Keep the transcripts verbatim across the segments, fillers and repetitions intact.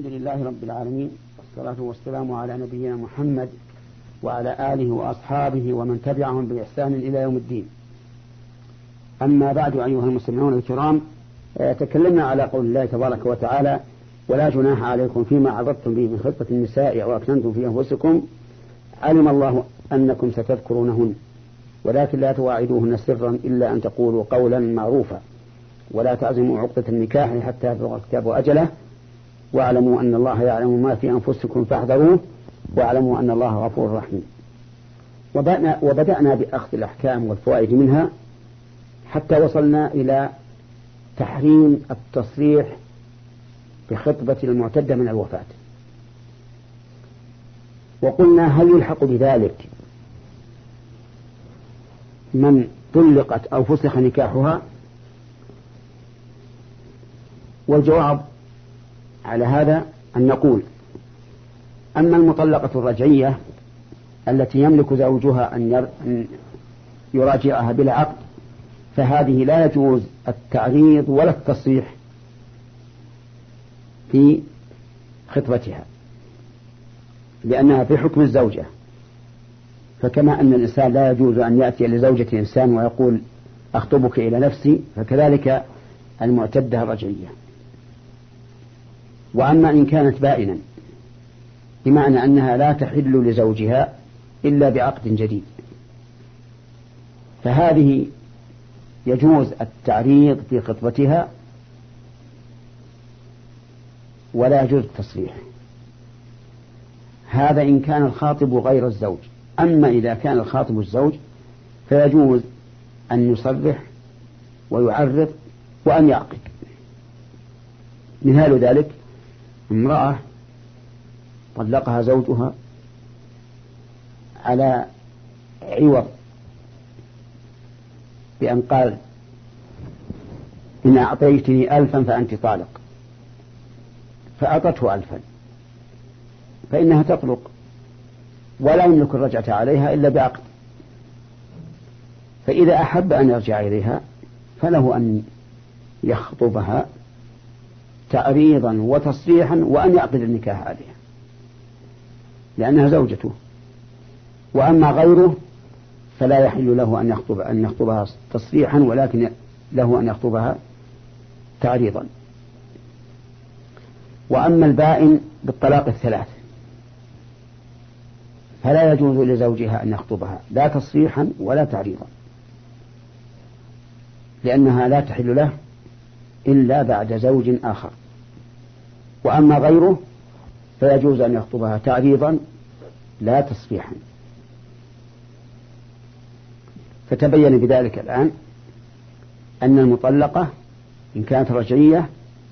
الحمد لله رب العالمين، والصلاة والسلام على نبينا محمد وعلى آله وأصحابه ومن تبعهم بإحسان إلى يوم الدين. أما بعد، أيها المستمعون الكرام، تكلمنا على قول الله تبارك وتعالى: ولا جناح عليكم فيما عرضتم به من خطبة النساء أو أكننتم في أنفسكم، علم الله أنكم ستذكرونهن ولكن لا تواعدوهن سرا إلا أن تقولوا قولا معروفا ولا تعزموا عقدة النكاح حتى يبلغ الكتاب أجله واعلموا أن الله يعلم ما في أنفسكم فاحذروه واعلموا أن الله غفور رحيم. وبدأنا بأخذ الأحكام والفوائد منها حتى وصلنا إلى تحريم التصريح بخطبة المعتدة من الوفاة، وقلنا: هل يلحق بذلك من طلقت أو فسخ نكاحها؟ والجواب على هذا أن نقول: أما المطلقة الرجعية التي يملك زوجها أن يراجعها بلا عقد، فهذه لا يجوز التعريض ولا التصريح في خطبتها، لأنها في حكم الزوجة. فكما أن الإنسان لا يجوز أن يأتي لزوجة إنسان ويقول: أخطبك إلى نفسي، فكذلك المعتدة الرجعية. وأما إن كانت بائنا، بمعنى أنها لا تحل لزوجها إلا بعقد جديد، فهذه يجوز التعريض في خطبتها ولا يجوز التصريح. هذا إن كان الخاطب غير الزوج. أما إذا كان الخاطب الزوج فيجوز أن يصرح ويعرض وأن يعقد. مثال ذلك: امرأة طلقها زوجها على عوض بأن قال: إن أعطيتني ألفا فأنت طالق، فأعطته ألفا، فإنها تطلق ولا يملك الرجعة عليها إلا بعقد. فإذا أحب أن يرجع إليها فله أن يخطبها تعريضا وتصريحا وأن يعقد النكاح عليها لأنها زوجته. وأما غيره فلا يحل له أن يخطب أن يخطبها تصريحا، ولكن له أن يخطبها تعريضا. وأما البائن بالطلاق الثلاث فلا يجوز لزوجها أن يخطبها لا تصريحا ولا تعريضا، لأنها لا تحل له إلا بعد زوج آخر. وأما غيره فيجوز أن يخطبها تعريضا لا تصريحا. فتبين بذلك الآن أن المطلقة إن كانت رجعية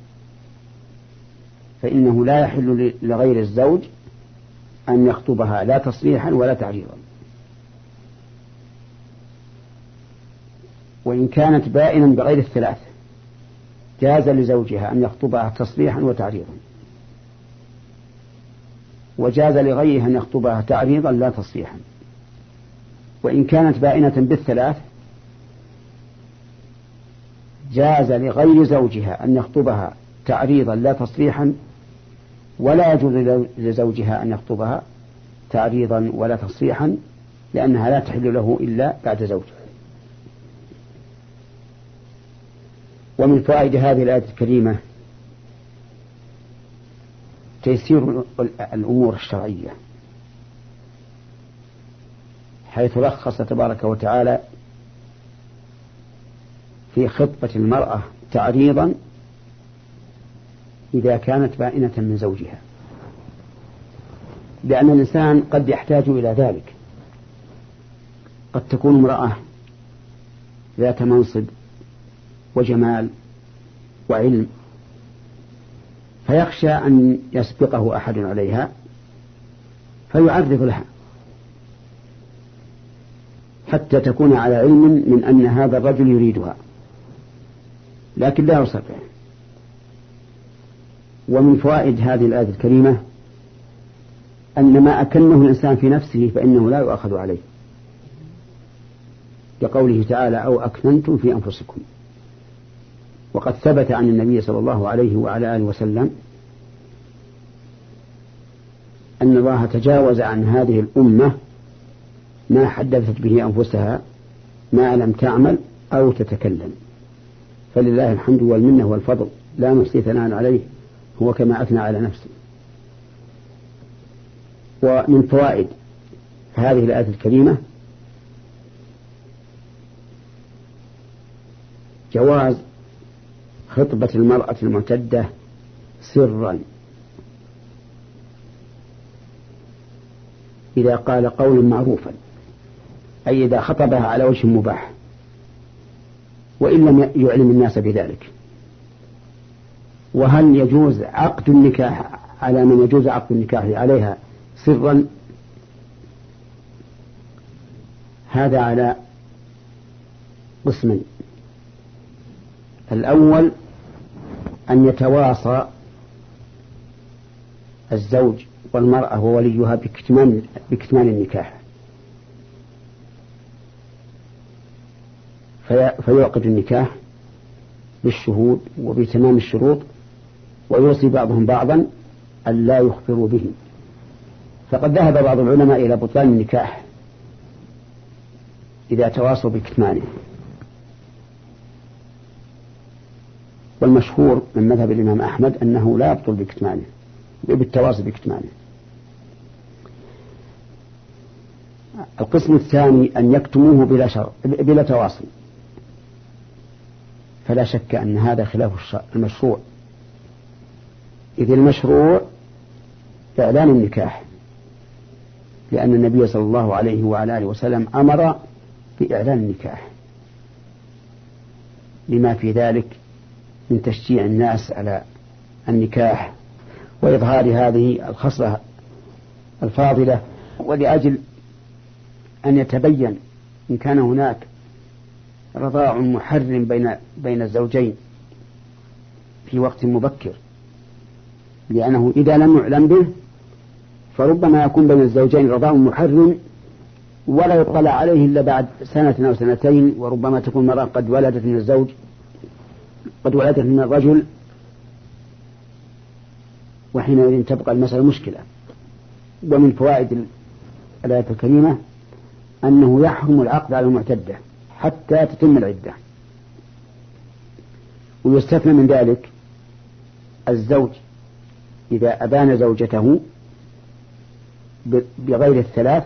فإنه لا يحل لغير الزوج أن يخطبها لا تصريحا ولا تعريضا. وإن كانت بائنا بغير الثلاث جاز لزوجها أن يخطبها تصريحا وتعريضا، وجاز لغيرها أن يخطبها تعريضا لا تصريحا. وإن كانت بائنة بالثلاث جاز لغير زوجها أن يخطبها تعريضا لا تصريحا، ولا يجوز لزوجها أن يخطبها تعريضا ولا تصريحا، لأنها لا تحل له إلا بعد زوجها. ومن فوائد هذه الآية الكريمة تيسير الأمور الشرعية، حيث رخص تبارك وتعالى في خطبة المرأة تعريضا إذا كانت بائنة من زوجها، لأن الإنسان قد يحتاج إلى ذلك. قد تكون امرأة ذات منصب وجمال وعلم، فيخشى أن يسبقه أحد عليها فيعرض لها حتى تكون على علم من أن هذا الرجل يريدها، لكن لا يصرح. ومن فوائد هذه الآية الكريمة أن ما أكنه الإنسان في نفسه فإنه لا يؤخذ عليه، كقوله تعالى: أو أكننتم في أنفسكم. وقد ثبت عن النبي صلى الله عليه وعلى آله وسلم أن الله تجاوز عن هذه الأمة ما حدثت به أنفسها ما لم تعمل أو تتكلم، فلله الحمد والمنة والفضل لا نحصي ثناء عليه، هو كما أثنى على نفسه. ومن فوائد هذه الآية الكريمة جواز خطبة المرأة المعتدة سرا إذا قال قولا معروفا، أي إذا خطبها على وجه مباح وإن لم يعلم الناس بذلك. وهل يجوز عقد النكاح على من يجوز عقد النكاح عليها سرا؟ هذا على قسمين. الأول أن يتواصى الزوج والمرأة ووليها بكتمان, بكتمان النكاح، في فيعقد النكاح بالشهود وبتمام الشروط، ويوصي بعضهم بعضا أن لا يخبروا به. فقد ذهب بعض العلماء إلى بطلان النكاح إذا تواصوا بكتمانه، والمشهور من مذهب الإمام أحمد أنه لا يبطل بكتمانه بالتواصي بكتمانه. القسم الثاني أن يكتموه بلا, شر... بلا تواصي، فلا شك أن هذا خلاف المشروع، إذ المشروع إعلان النكاح، لأن النبي صلى الله عليه وعلى آله وسلم أمر بإعلان النكاح لما في ذلك من تشجيع الناس على النكاح وإظهار هذه الخصلة الفاضلة، ولأجل أن يتبين إن كان هناك رضاع محرم بين بين الزوجين في وقت مبكر، لأنه إذا لم يعلم به فربما يكون بين الزوجين رضاع محرم ولا يطلع عليه إلا بعد سنة أو سنتين، وربما تكون مرأة قد ولدت من الزوج قد ولدت من الرجل، وحينئذ تبقى المسألة مشكلة. ومن فوائد الآية الكريمة أنه يحرم العقد على المعتدة حتى تتم العدة، ويستثنى من ذلك الزوج إذا أبان زوجته بغير الثلاث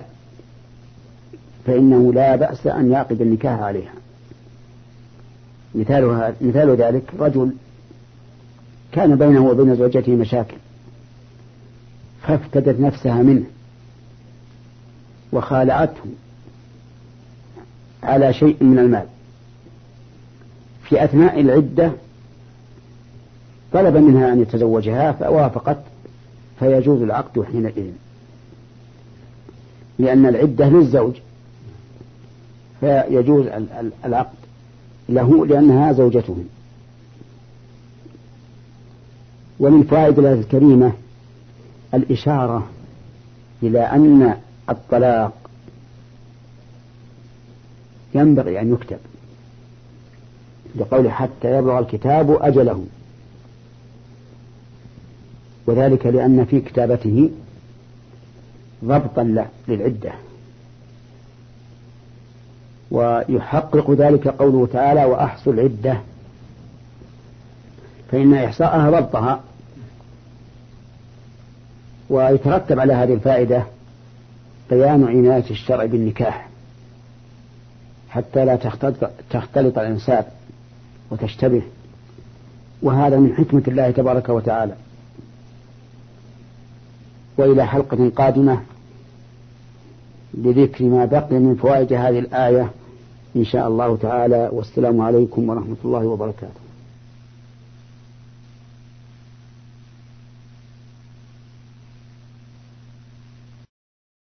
فإنه لا بأس أن يعقد النكاح عليها. مثالها مثال ذلك رجل كان بينه وبين زوجته مشاكل فافتدت نفسها منه وخالعته على شيء من المال، في أثناء العدة طلب منها أن يتزوجها فوافقت، فيجوز العقد حينئذ، لأن العدة للزوج فيجوز العقد له لأنها زوجته. ومن فوائد الآية الكريمة الإشارة إلى أن الطلاق ينبغي أن يكتب، لقول حتى يبلغ الكتاب أجله، وذلك لأن في كتابته ضبطا للعدة، ويحقق ذلك قوله تعالى وأحصوا العدة، فإن إحصاءها ضبطها. ويترتب على هذه الفائدة بيان عناية الشرع بالنكاح حتى لا تختلط, تختلط الأنساب وتشتبه، وهذا من حكمة الله تبارك وتعالى. وإلى حلقة قادمة لذكر ما بقي من فوائد هذه الآية إن شاء الله تعالى، والسلام عليكم ورحمة الله وبركاته.